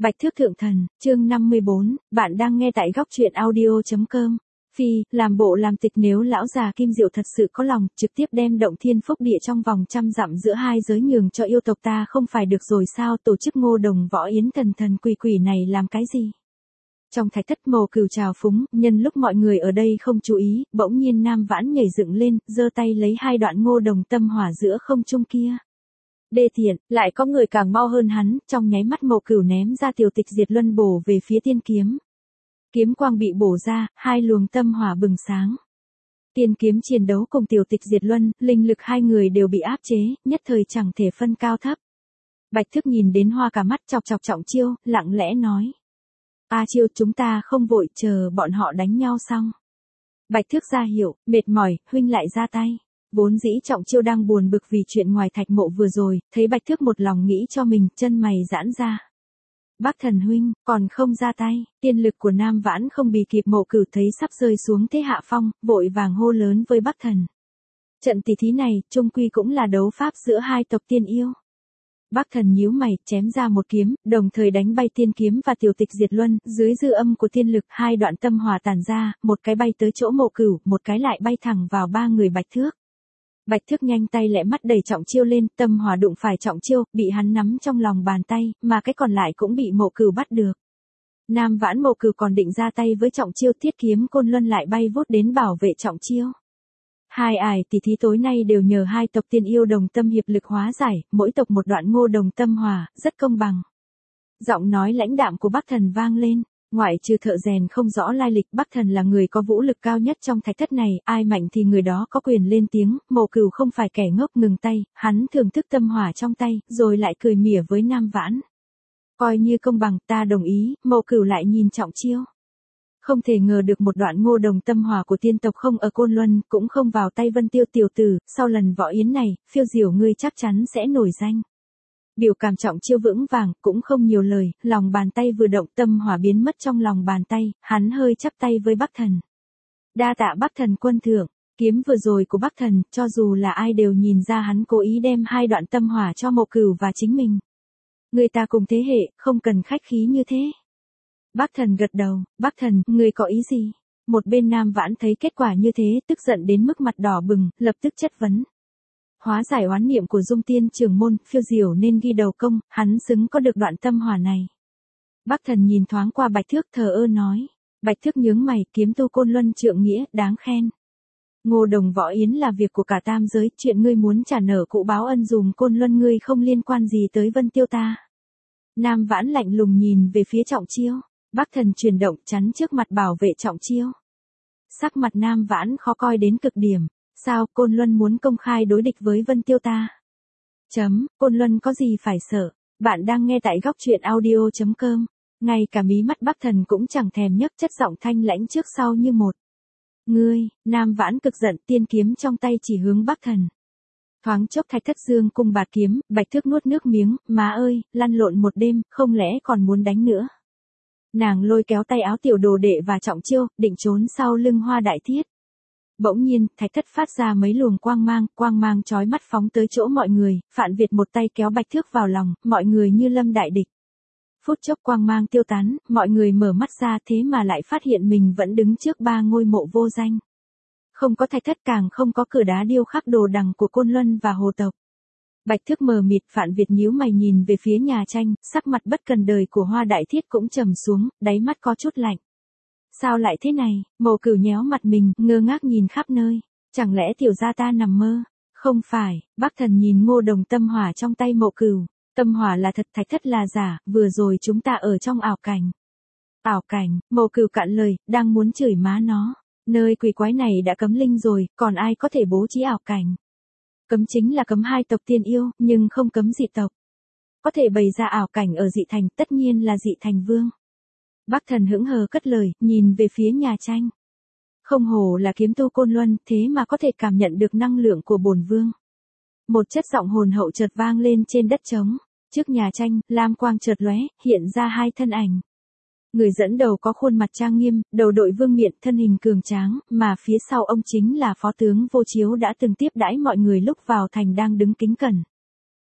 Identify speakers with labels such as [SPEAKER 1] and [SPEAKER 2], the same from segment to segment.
[SPEAKER 1] Bạch Thước Thượng Thần, chương 54, bạn đang nghe tại góc truyện audio.com. Phi, làm bộ làm tịch nếu lão già Kim Diệu thật sự có lòng, trực tiếp đem động thiên phúc địa trong vòng 100 dặm giữa hai giới nhường cho yêu tộc ta không phải được rồi sao? Tổ chức Ngô Đồng Võ Yến thần thần quỷ quỷ này làm cái gì? Trong thạch thất Mộ Cửu trào phúng, nhân lúc mọi người ở đây không chú ý, bỗng nhiên Nam Vãn nhảy dựng lên, giơ tay lấy hai đoạn ngô đồng tâm hỏa giữa không trung kia. Đê tiện, lại có người càng mau hơn hắn, trong nháy mắt Mộ Cửu ném ra tiểu tịch diệt luân bổ về phía tiên kiếm. Kiếm quang bị bổ ra, hai luồng tâm hỏa bừng sáng. Tiên kiếm chiến đấu cùng tiểu tịch diệt luân, linh lực hai người đều bị áp chế, nhất thời chẳng thể phân cao thấp. Bạch Thức nhìn đến hoa cả mắt, chọc chọc Trọng Chiêu, lặng lẽ nói. A Chiêu, chúng ta không vội, chờ bọn họ đánh nhau xong. Bạch Thức ra hiệu, mệt mỏi, huynh lại ra tay. Vốn dĩ Trọng Chiêu đang buồn bực vì chuyện ngoài thạch mộ vừa rồi, thấy Bạch Thức một lòng nghĩ cho mình, chân mày giãn ra. Bác Thần huynh, còn không ra tay, tiên lực của Nam Vãn không bì kịp. Mộ Cửu thấy sắp rơi xuống thế hạ phong, vội vàng hô lớn với Bác Thần. Trận tỷ thí này, chung quy cũng là đấu pháp giữa hai tộc tiên yêu. Bác Thần nhíu mày, chém ra một kiếm, đồng thời đánh bay tiên kiếm và tiểu tịch diệt luân, dưới dư âm của tiên lực, hai đoạn tâm hỏa tản ra, một cái bay tới chỗ Mộ Cửu, một cái lại bay thẳng vào ba người Bạch Thước. Bạch Thước nhanh tay lẹ mắt đẩy Trọng Chiêu lên, tâm hỏa đụng phải Trọng Chiêu, bị hắn nắm trong lòng bàn tay, mà cái còn lại cũng bị Mộ Cửu bắt được. Nam Vãn Mộ Cửu còn định ra tay với Trọng Chiêu, thiết kiếm côn luân lại bay vút đến bảo vệ Trọng Chiêu. Hai ải tỷ thí tối nay đều nhờ hai tộc tiên yêu đồng tâm hiệp lực hóa giải, mỗi tộc một đoạn ngô đồng tâm hỏa, rất công bằng. Giọng nói lãnh đạm của Bác Thần vang lên, ngoại trừ thợ rèn không rõ lai lịch, Bác Thần là người có vũ lực cao nhất trong thạch thất này, ai mạnh thì người đó có quyền lên tiếng. Mộ Cửu không phải kẻ ngốc, ngừng tay, hắn thưởng thức tâm hỏa trong tay, rồi lại cười mỉa với Nam Vãn. Coi như công bằng, ta đồng ý. Mộ Cửu lại nhìn Trọng Chiêu. Không thể ngờ được một đoạn ngô đồng tâm hỏa của tiên tộc không ở Côn Luân, cũng không vào tay Vân Tiêu tiểu tử, sau lần võ yến này, phiêu diểu ngươi chắc chắn sẽ nổi danh. Biểu cảm Trọng Chiêu vững vàng, cũng không nhiều lời, lòng bàn tay vừa động tâm hỏa biến mất trong lòng bàn tay, hắn hơi chắp tay với Bác Thần. Đa tạ Bác Thần quân thưởng, kiếm vừa rồi của Bác Thần, cho dù là ai đều nhìn ra hắn cố ý đem hai đoạn tâm hỏa cho Mộ Cửu và chính mình. Người ta cùng thế hệ, không cần khách khí như thế. Bác Thần gật đầu, Bác Thần, người có ý gì? Một bên Nam Vãn thấy kết quả như thế, tức giận đến mức mặt đỏ bừng, lập tức chất vấn. Hóa giải oán niệm của Dung Tiên trưởng môn, phiêu diểu nên ghi đầu công, hắn xứng có được đoạn tâm hỏa này. Bác Thần nhìn thoáng qua Bạch Thước thờ ơ nói. Bạch Thước nhướng mày, kiếm tu Côn Luân trượng nghĩa, đáng khen. Ngô Đồng Võ Yến là việc của cả tam giới, chuyện ngươi muốn trả nợ cũ báo ân dùm Côn Luân ngươi không liên quan gì tới Vân Tiêu ta. Nam Vãn lạnh lùng nhìn về phía Trọng Chiêu. Bác Thần chuyển động chắn trước mặt bảo vệ Trọng Chiêu. Sắc mặt Nam Vãn khó coi đến cực điểm. Sao, Côn Luân muốn công khai đối địch với Vân Tiêu ta? Côn Luân có gì phải sợ? Bạn đang nghe tại góc truyện audio.com. Ngay cả mí mắt Bác Thần cũng chẳng thèm nhấc, chất giọng thanh lãnh trước sau như một. Ngươi, Nam Vãn cực giận, tiên kiếm trong tay chỉ hướng Bác Thần. Thoáng chốc thạch thất dương cung bạt kiếm, Bạch Thước nuốt nước miếng, má ơi, lăn lộn một đêm, không lẽ còn muốn đánh nữa? Nàng lôi kéo tay áo tiểu đồ đệ và Trọng Chiêu, định trốn sau lưng Hoa Đại Thiết. Bỗng nhiên, thạch thất phát ra mấy luồng quang mang chói mắt phóng tới chỗ mọi người, Phạn Việt một tay kéo Bạch Thước vào lòng, mọi người như lâm đại địch. Phút chốc quang mang tiêu tán, mọi người mở mắt ra thế mà lại phát hiện mình vẫn đứng trước ba ngôi mộ vô danh. Không có thạch thất, càng không có cửa đá điêu khắc đồ đằng của Côn Luân và hồ tộc. Bạch Thước mờ mịt, Phạn Việt nhíu mày nhìn về phía nhà tranh, sắc mặt bất cần đời của Hoa Đại Thiết cũng trầm xuống, đáy mắt có chút lạnh. Sao lại thế này? Mộ Cửu nhéo mặt mình, ngơ ngác nhìn khắp nơi. Chẳng lẽ tiểu gia ta nằm mơ? Không phải, Bác Thần nhìn ngô đồng tâm hỏa trong tay Mộ Cửu. Tâm hỏa là thật, thạch thất là giả, vừa rồi chúng ta ở trong ảo cảnh. Ảo cảnh, Mộ Cửu cạn lời, đang muốn chửi má nó. Nơi quỷ quái này đã cấm linh rồi, còn ai có thể bố trí ảo cảnh? Cấm chính là cấm hai tộc tiên yêu, nhưng không cấm dị tộc. Có thể bày ra ảo cảnh ở dị thành, tất nhiên là dị thành vương. Bác Thần hững hờ cất lời, nhìn về phía nhà tranh. Không hổ là kiếm tu Côn Luân, thế mà có thể cảm nhận được năng lượng của bổn vương. Một chất giọng hồn hậu chợt vang lên trên đất trống. Trước nhà tranh, lam quang chợt lóe, hiện ra hai thân ảnh. Người dẫn đầu có khuôn mặt trang nghiêm, đầu đội vương miện, thân hình cường tráng, mà phía sau ông chính là phó tướng Vô Chiếu đã từng tiếp đãi mọi người lúc vào thành đang đứng kính cẩn.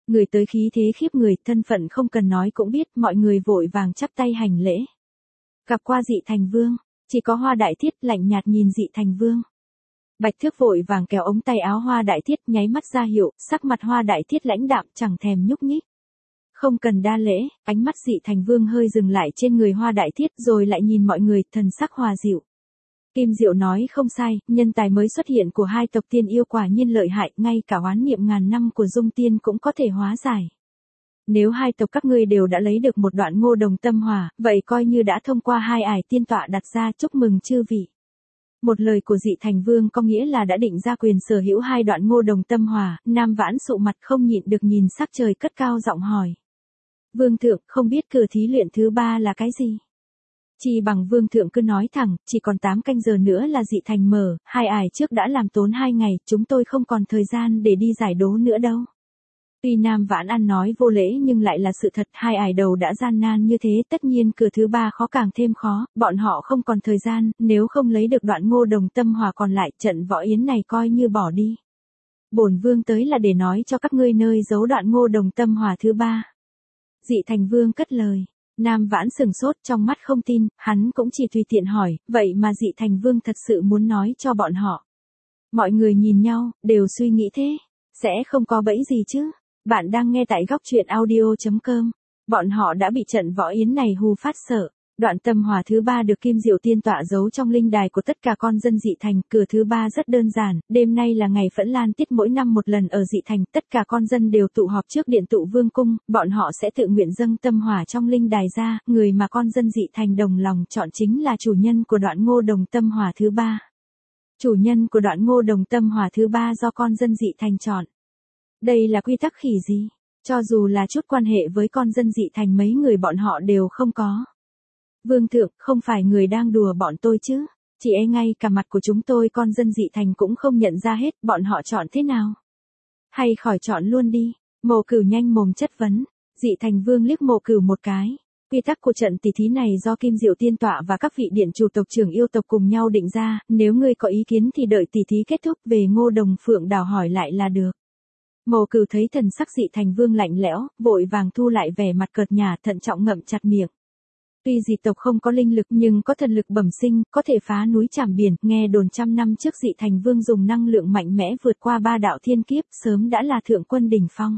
[SPEAKER 1] Người tới khí thế khiếp người, thân phận không cần nói cũng biết, mọi người vội vàng chắp tay hành lễ. Gặp qua Dị Thành Vương, chỉ có Hoa Đại Thiết lạnh nhạt nhìn Dị Thành Vương. Bạch Thước vội vàng kéo ống tay áo Hoa Đại Thiết, nháy mắt ra hiệu, sắc mặt Hoa Đại Thiết lãnh đạm, chẳng thèm nhúc nhích. Không cần đa lễ, ánh mắt Dị Thành Vương hơi dừng lại trên người Hoa Đại Thiết rồi lại nhìn mọi người, thần sắc hòa dịu. Kim Diệu nói không sai, nhân tài mới xuất hiện của hai tộc tiên yêu quả nhiên lợi hại, ngay cả oán niệm ngàn năm của Dung Tiên cũng có thể hóa giải. Nếu hai tộc các ngươi đều đã lấy được một đoạn Ngô Đồng Tâm Hỏa, vậy coi như đã thông qua hai ải tiên tọa đặt ra, chúc mừng chư vị. Một lời của Dị Thành Vương có nghĩa là đã định ra quyền sở hữu hai đoạn Ngô Đồng Tâm Hỏa. Nam Vãn sụ mặt không nhịn được nhìn sắc trời, cất cao giọng hỏi. Vương thượng, không biết cửa thí luyện thứ 3 là cái gì? Chỉ bằng Vương thượng cứ nói thẳng, chỉ còn 8 canh giờ nữa là Dị Thành mở, hai ải trước đã làm tốn 2 ngày, chúng tôi không còn thời gian để đi giải đố nữa đâu. Tuy Nam Vãn ăn nói vô lễ nhưng lại là sự thật, hai ải đầu đã gian nan như thế, tất nhiên cửa thứ 3 khó càng thêm khó, bọn họ không còn thời gian, nếu không lấy được đoạn Ngô Đồng Tâm Hỏa còn lại, trận võ yến này coi như bỏ đi. Bổn Vương tới là để nói cho các ngươi nơi giấu đoạn Ngô Đồng Tâm Hỏa thứ 3. Dị Thành Vương cất lời. Nam Vãn sừng sốt, trong mắt không tin, hắn cũng chỉ tùy tiện hỏi, vậy mà Dị Thành Vương thật sự muốn nói cho bọn họ. Mọi người nhìn nhau, đều suy nghĩ thế, sẽ không có bẫy gì chứ. Bạn đang nghe tại góc truyện audio.com. Bọn họ đã bị trận võ yến này hù phát sợ. Đoạn tâm hỏa thứ 3 được Kim Diệu Tiên tọa giấu trong linh đài của tất cả con dân Dị Thành. Cửa thứ 3 rất đơn giản, đêm nay là ngày Phẫn Lan Tiết, mỗi năm một lần ở Dị Thành, tất cả con dân đều tụ họp trước điện tụ Vương cung, bọn họ sẽ tự nguyện dâng tâm hỏa trong linh đài ra, người mà con dân Dị Thành đồng lòng chọn chính là chủ nhân của đoạn Ngô Đồng Tâm Hỏa thứ 3. Chủ nhân của đoạn Ngô Đồng Tâm Hỏa thứ 3 do con dân Dị Thành chọn. Đây là quy tắc khỉ gì? Cho dù là chút quan hệ với con dân Dị Thành mấy người bọn họ đều không có. Vương thượng, không phải người đang đùa bọn tôi chứ? Chỉ e ngay cả mặt của chúng tôi con dân Dị Thành cũng không nhận ra hết, bọn họ chọn thế nào? Hay khỏi chọn luôn đi. Mộ Cửu nhanh mồm chất vấn. Dị Thành Vương liếc Mộ Cửu một cái. Quy tắc của trận tỷ thí này do Kim Diệu Tiên tọa và các vị điện chủ tộc trưởng yêu tộc cùng nhau định ra, nếu ngươi có ý kiến thì đợi tỷ thí kết thúc về Ngô Đồng Phượng Đảo hỏi lại là được. Mộ Cửu thấy thần sắc Dị Thành Vương lạnh lẽo, vội vàng thu lại vẻ mặt cợt nhả, thận trọng ngậm chặt miệng. Tuy dị tộc không có linh lực nhưng có thần lực bẩm sinh, có thể phá núi trảm biển, nghe đồn 100 năm trước Dị Thành Vương dùng năng lượng mạnh mẽ vượt qua 3 đạo thiên kiếp, sớm đã là thượng quân đỉnh phong.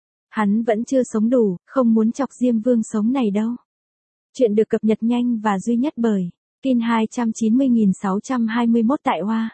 [SPEAKER 1] Hắn vẫn chưa sống đủ, không muốn chọc Diêm Vương sống này đâu. Chuyện được cập nhật nhanh và duy nhất bởi Kin 290.621 tại Hoa.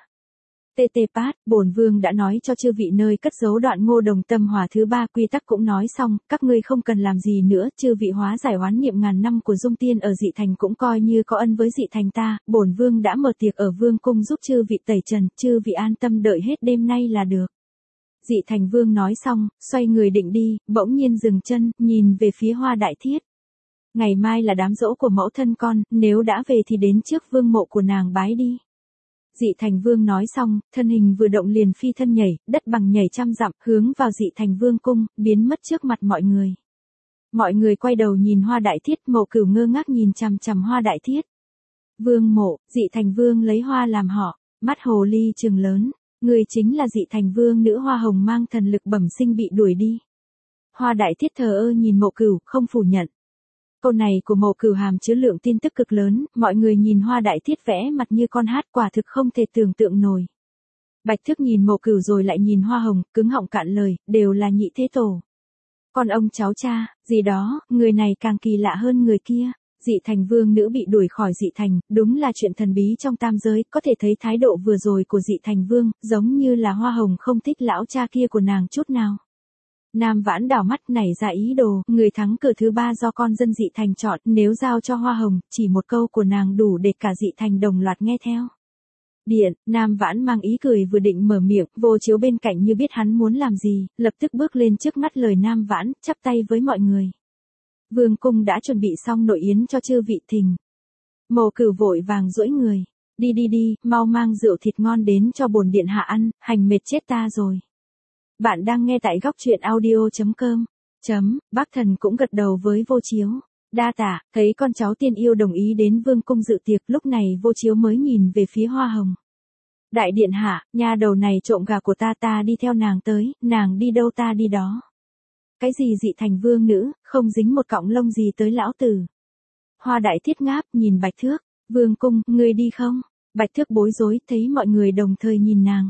[SPEAKER 1] TT Pat, bổn vương đã nói cho chư vị nơi cất giấu đoạn Ngô Đồng Tâm Hỏa thứ 3, quy tắc cũng nói xong, các ngươi không cần làm gì nữa, chư vị hóa giải oán niệm ngàn năm của Dung Tiên ở Dị Thành cũng coi như có ân với Dị Thành ta, bổn vương đã mở tiệc ở vương cung giúp chư vị tẩy trần, chư vị an tâm đợi hết đêm nay là được. Dị Thành Vương nói xong, xoay người định đi, bỗng nhiên dừng chân, nhìn về phía Hoa Đại Thiết. Ngày mai là đám giỗ của mẫu thân con, nếu đã về thì đến trước vương mộ của nàng bái đi. Dị Thành Vương nói xong, thân hình vừa động liền phi thân nhảy, đất bằng nhảy 100 dặm, hướng vào Dị Thành Vương cung, biến mất trước mặt mọi người. Mọi người quay đầu nhìn Hoa Đại Thiết, Mộ Cửu ngơ ngác nhìn chằm chằm Hoa Đại Thiết. Vương mộ, Dị Thành Vương lấy hoa làm họ, mắt hồ ly trừng lớn, người chính là Dị Thành Vương nữ hoa hồng mang thần lực bẩm sinh bị đuổi đi. Hoa Đại Thiết thờ ơ nhìn Mộ Cửu, không phủ nhận. Câu này của Mộ Cửu hàm chứa lượng tin tức cực lớn, mọi người nhìn Hoa Đại Thiết vẽ mặt như con hát, quả thực không thể tưởng tượng nổi. Bạch Thước nhìn Mộ Cửu rồi lại nhìn Hoa Hồng, cứng họng cạn lời, đều là nhị thế tổ. Con ông cháu cha, gì đó, người này càng kỳ lạ hơn người kia. Dị Thành Vương nữ bị đuổi khỏi Dị Thành, đúng là chuyện thần bí trong tam giới, có thể thấy thái độ vừa rồi của Dị Thành Vương, giống như là Hoa Hồng không thích lão cha kia của nàng chút nào. Nam Vãn đảo mắt nảy ra ý đồ, người thắng cửa thứ 3 do con dân Dị Thành chọn, nếu giao cho Hoa Hồng, chỉ một câu của nàng đủ để cả Dị Thành đồng loạt nghe theo. Điện, Nam Vãn mang ý cười vừa định mở miệng, Vô Chiếu bên cạnh như biết hắn muốn làm gì, lập tức bước lên trước ngắt lời Nam Vãn, chắp tay với mọi người. Vương cung đã chuẩn bị xong nội yến cho chư vị thỉnh. Mộ Cửu vội vàng duỗi người, đi đi đi, mau mang rượu thịt ngon đến cho bổn điện hạ ăn, hành mệt chết ta rồi. Bạn đang nghe tại góc truyện audio.com. Bác Thần cũng gật đầu với Vô Chiếu. Đa tạ, thấy con cháu tiên yêu đồng ý đến vương cung dự tiệc, lúc này Vô Chiếu mới nhìn về phía Hoa Hồng. Đại điện hạ, nha đầu này trộm gà của ta, ta đi theo nàng tới, nàng đi đâu ta đi đó. cái gì dị thành vương nữ, không dính một cọng lông gì tới lão tử. Hoa đại thiết ngáp nhìn Bạch Thước, vương cung, ngươi đi không? Bạch Thước bối rối, thấy mọi người đồng thời nhìn nàng.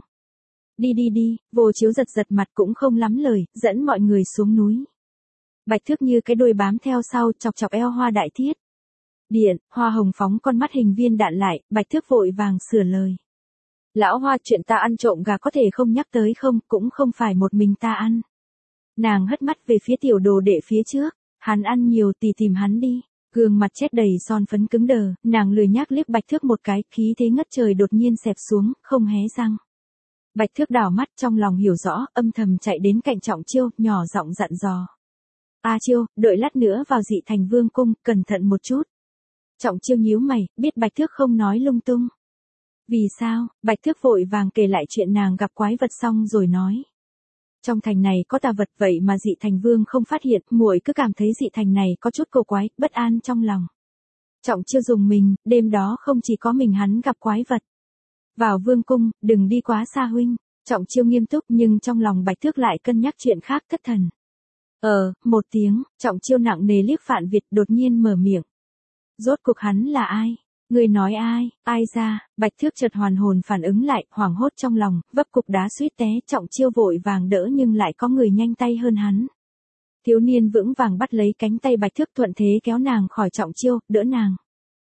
[SPEAKER 1] Đi, Vô Chiếu giật giật mặt cũng không lắm lời, dẫn mọi người xuống núi. Bạch Thước như cái đuôi bám theo sau, chọc chọc eo Hoa đại thiết. Điện, Hoa Hồng phóng con mắt hình viên đạn lại, Bạch Thước vội vàng sửa lời. Lão Hoa, chuyện ta ăn trộm gà có thể không nhắc tới không, cũng không phải một mình ta ăn. Nàng hất mắt về phía tiểu đồ đệ phía trước, hắn ăn nhiều thì tìm hắn đi. Gương mặt chết đầy son phấn cứng đờ, nàng lười nhác liếc Bạch Thước một cái, khí thế ngất trời đột nhiên xẹp xuống, không hé răng. Bạch Thước đảo mắt trong lòng hiểu rõ, âm thầm chạy đến cạnh Trọng Chiêu, nhỏ giọng dặn dò. A Chiêu, đợi lát nữa vào dị thành vương cung, cẩn thận một chút. Trọng Chiêu nhíu mày, biết Bạch Thước không nói lung tung. Vì sao? Bạch Thước vội vàng kể lại chuyện nàng gặp quái vật xong rồi nói. Trong thành này có tà vật vậy mà dị thành vương không phát hiện, muội cứ cảm thấy dị thành này có chút cổ quái, bất an trong lòng. Trọng Chiêu dùng mình, đêm đó không chỉ có mình hắn gặp quái vật. Vào vương cung, đừng đi quá xa huynh. Trọng Chiêu nghiêm túc nhưng trong lòng Bạch Thước lại cân nhắc chuyện khác thất thần. Một tiếng, Trọng Chiêu nặng nề liếc Phạn Việt đột nhiên mở miệng. Rốt cuộc hắn là ai? Người nói ai ra? Bạch Thước chợt hoàn hồn phản ứng lại, hoảng hốt trong lòng, vấp cục đá suýt té, Trọng Chiêu vội vàng đỡ nhưng lại có người nhanh tay hơn hắn. Thiếu niên vững vàng bắt lấy cánh tay Bạch Thước thuận thế kéo nàng khỏi Trọng Chiêu, đỡ nàng.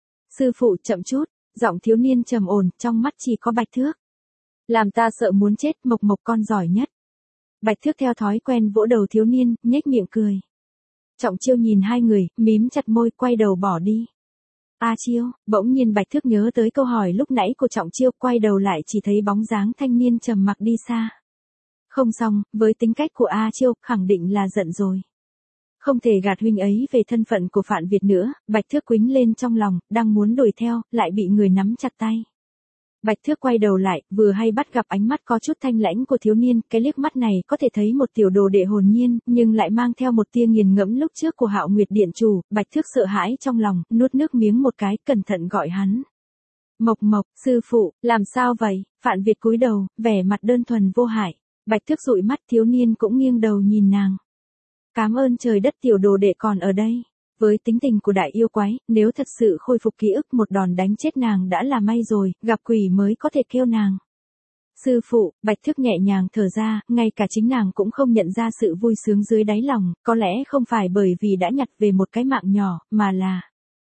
[SPEAKER 1] Sư phụ chậm chút, giọng thiếu niên trầm ổn, trong mắt chỉ có Bạch Thước. Làm ta sợ muốn chết, Mộc Mộc con giỏi nhất. Bạch Thước theo thói quen vỗ đầu thiếu niên, nhếch miệng cười. Trọng Chiêu nhìn hai người, mím chặt môi, quay đầu bỏ đi. A Chiêu, bỗng nhiên Bạch Thước nhớ tới câu hỏi lúc nãy của Trọng Chiêu, quay đầu lại chỉ thấy bóng dáng thanh niên trầm mặc đi xa. Không xong, với tính cách của A Chiêu, khẳng định là giận rồi. Không thể gạt huynh ấy về thân phận của Phạn Việt nữa, Bạch Thước quýnh lên trong lòng, đang muốn đuổi theo, lại bị người nắm chặt tay. Bạch Thước quay đầu lại, vừa hay bắt gặp ánh mắt có chút thanh lãnh của thiếu niên, cái liếc mắt này có thể thấy một tiểu đồ đệ hồn nhiên, nhưng lại mang theo một tia nghiền ngẫm lúc trước của Hạo Nguyệt điện chủ, Bạch Thước sợ hãi trong lòng, nuốt nước miếng một cái, cẩn thận gọi hắn. Mộc Mộc, sư phụ, làm sao vậy? Phạn Việt cúi đầu, vẻ mặt đơn thuần vô hại. Bạch Thước dụi mắt, thiếu niên cũng nghiêng đầu nhìn nàng. Cảm ơn trời đất, tiểu đồ đệ còn ở đây. Với tính tình của đại yêu quái, nếu thật sự khôi phục ký ức một đòn đánh chết nàng đã là may rồi, gặp quỷ mới có thể kêu nàng. Sư phụ, Bạch Thước nhẹ nhàng thở ra, ngay cả chính nàng cũng không nhận ra sự vui sướng dưới đáy lòng, có lẽ không phải bởi vì đã nhặt về một cái mạng nhỏ, mà là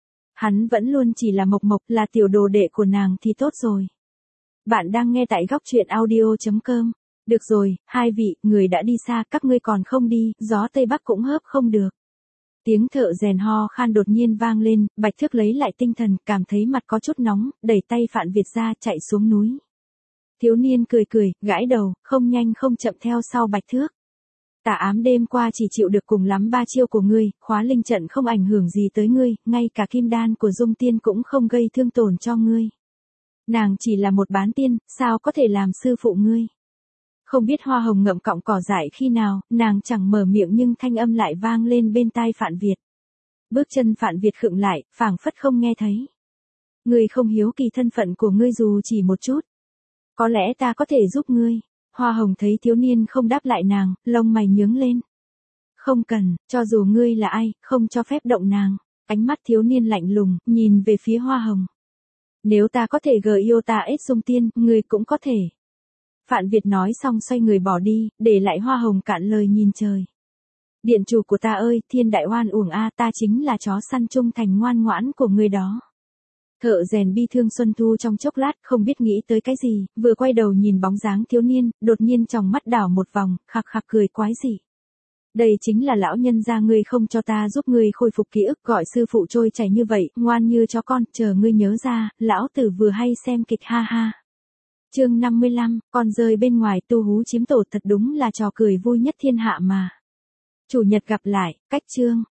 [SPEAKER 1] hắn vẫn luôn chỉ là Mộc Mộc, là tiểu đồ đệ của nàng thì tốt rồi. Bạn đang nghe tại góc truyện audio.com. Được rồi, hai vị, người đã đi xa, các ngươi còn không đi, gió Tây Bắc cũng hớp không được. Tiếng thợ rèn ho khan đột nhiên vang lên, Bạch Thước lấy lại tinh thần, cảm thấy mặt có chút nóng, đẩy tay Phạn Việt ra, chạy xuống núi. Thiếu niên cười, gãi đầu, không nhanh không chậm theo sau Bạch Thước. Tà ám đêm qua chỉ chịu được cùng lắm 3 chiêu của ngươi, khóa linh trận không ảnh hưởng gì tới ngươi, ngay cả kim đan của Dung Tiên cũng không gây thương tổn cho ngươi. Nàng chỉ là một bán tiên, sao có thể làm sư phụ ngươi? Không biết Hoa Hồng ngậm cọng cỏ dại khi nào, nàng chẳng mở miệng nhưng thanh âm lại vang lên bên tai Phạn Việt. Bước chân Phạn Việt khựng lại, phảng phất không nghe thấy. Ngươi không hiếu kỳ thân phận của ngươi dù chỉ một chút. Có lẽ ta có thể giúp ngươi. Hoa Hồng thấy thiếu niên không đáp lại nàng, lông mày nhướng lên. Không cần, cho dù ngươi là ai, không cho phép động nàng. Ánh mắt thiếu niên lạnh lùng, nhìn về phía Hoa Hồng. Nếu ta có thể gợi yêu ta ết Dung Tiên, ngươi cũng có thể. Phạn Việt nói xong xoay người bỏ đi, để lại Hoa Hồng cạn lời nhìn trời. Điện chủ của ta ơi, thiên đại oan uổng a, ta chính là chó săn trung thành ngoan ngoãn của ngươi đó. Thợ rèn bi thương Xuân Thu trong chốc lát không biết nghĩ tới cái gì, vừa quay đầu nhìn bóng dáng thiếu niên, đột nhiên trong mắt đảo một vòng, khạc khạc cười quái dị. Đây chính là lão nhân gia ngươi không cho ta giúp ngươi khôi phục ký ức, gọi sư phụ trôi chảy như vậy, ngoan như chó con, chờ ngươi nhớ ra, lão tử vừa hay xem kịch ha ha. Chương 55, con rơi bên ngoài tu hú chiếm tổ thật đúng là trò cười vui nhất thiên hạ mà. Chủ nhật gặp lại, cách chương.